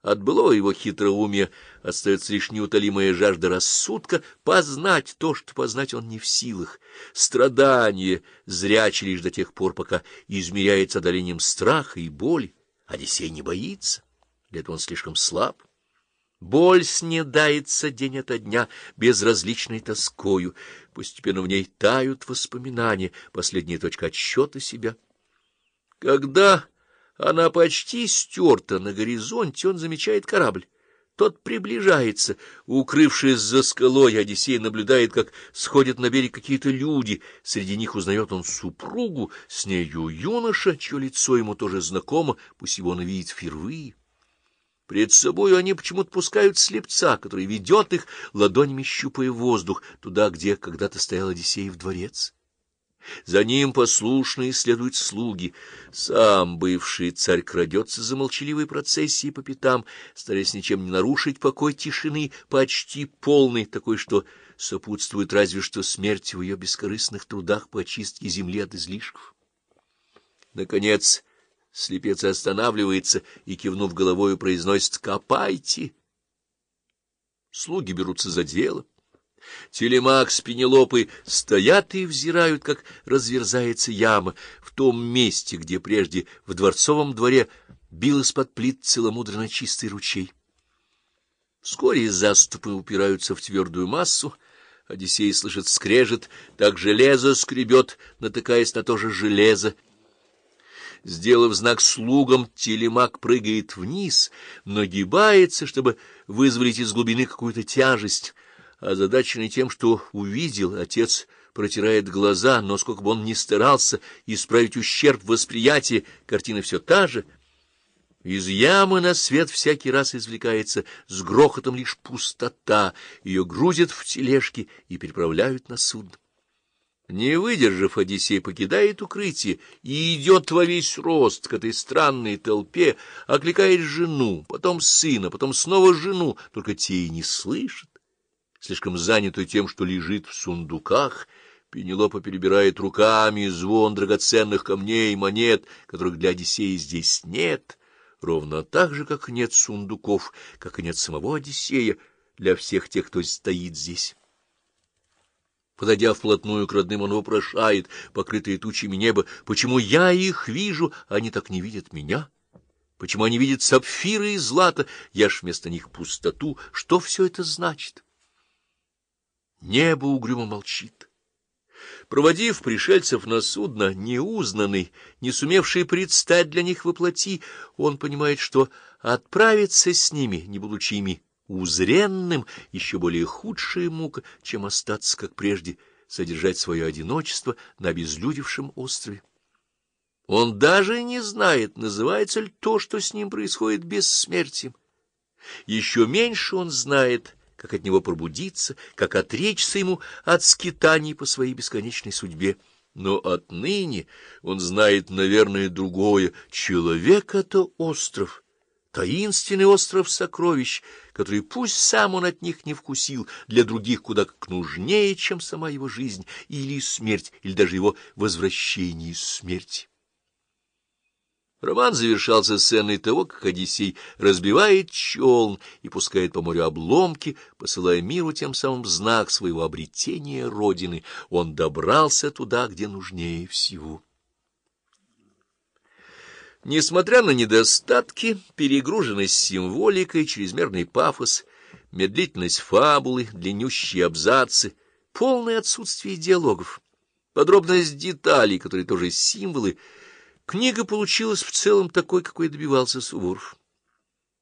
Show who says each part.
Speaker 1: От былого его хитроумия остается лишь неутолимая жажда рассудка познать то, что познать он не в силах. Страдание зряче лишь до тех пор, пока измеряется одолением страха и боли. Одиссей не боится, для этого он слишком слаб. Боль снедается день ото дня безразличной тоскою. Постепенно в ней тают воспоминания, последняя точка отсчета себя. Когда она почти стерта на горизонте, он замечает корабль. Тот приближается. Укрывшись за скалой, Одиссей наблюдает, как сходят на берег какие-то люди. Среди них узнает он супругу, с нею юноша, чье лицо ему тоже знакомо, пусть его он видит впервые. Пред собою они почему-то пускают слепца, который ведет их, ладонями щупая воздух, туда, где когда-то стоял Одиссеев дворец. За ним послушные следуют слуги. Сам бывший царь крадется за молчаливой процессией по пятам, стараясь ничем не нарушить покой тишины, почти полной, такой, что сопутствует разве что смерть в ее бескорыстных трудах по очистке земли от излишков. Наконец слепец останавливается и, кивнув головою, произносит: «Копайте!» Слуги берутся за дело. Телемак с Пенелопой стоят и взирают, как разверзается яма в том месте, где прежде в дворцовом дворе бил из-под плит целомудренно чистый ручей. Вскоре заступы упираются в твердую массу. Одиссей слышит скрежет, так железо скребет, натыкаясь на то же железо. Сделав знак слугам, Телемак прыгает вниз, нагибается, чтобы вызволить из глубины какую-то тяжесть. Озадаченный тем, что увидел, отец протирает глаза, но сколько бы он ни старался исправить ущерб восприятия, картина все та же. Из ямы на свет всякий раз извлекается с грохотом лишь пустота, ее грузят в тележки и переправляют на судно. Не выдержав, Одиссей покидает укрытие и идет во весь рост к этой странной толпе, окликает жену, потом сына, потом снова жену, только те и не слышат. Слишком занятый тем, что лежит в сундуках, Пенелопа перебирает руками звон драгоценных камней и монет, которых для Одиссея здесь нет, ровно так же, как нет сундуков, как и нет самого Одиссея для всех тех, кто стоит здесь. Подойдя вплотную к родным, он вопрошает, покрытые тучами небо: почему я их вижу, а они так не видят меня? Почему они видят сапфиры и злато, я ж вместо них пустоту? Что все это значит? Небо угрюмо молчит. Проводив пришельцев на судно, неузнанный, не сумевший предстать для них во плоти, он понимает, что отправиться с ними, не будучи ими узренным, еще более худшая мука, чем остаться, как прежде, содержать свое одиночество на обезлюдевшем острове. Он даже не знает, называется ли то, что с ним происходит, бессмертием. Еще меньше он знает, как от него пробудиться, как отречься ему от скитаний по своей бесконечной судьбе. Но отныне он знает, наверное, другое. Человек — это остров, таинственный остров сокровищ, который пусть сам он от них не вкусил, для других куда как нужнее, чем сама его жизнь или смерть, или даже его возвращение из смерти. Роман завершался сценой того, как Одиссей разбивает челн и пускает по морю обломки, посылая миру тем самым знак своего обретения родины. Он добрался туда, где нужнее всего. Несмотря на недостатки, перегруженность символикой, чрезмерный пафос, медлительность фабулы, длиннющие абзацы, полное отсутствие диалогов, подробность деталей, которые тоже символы, книга получилась в целом такой, какой добивался Суворов.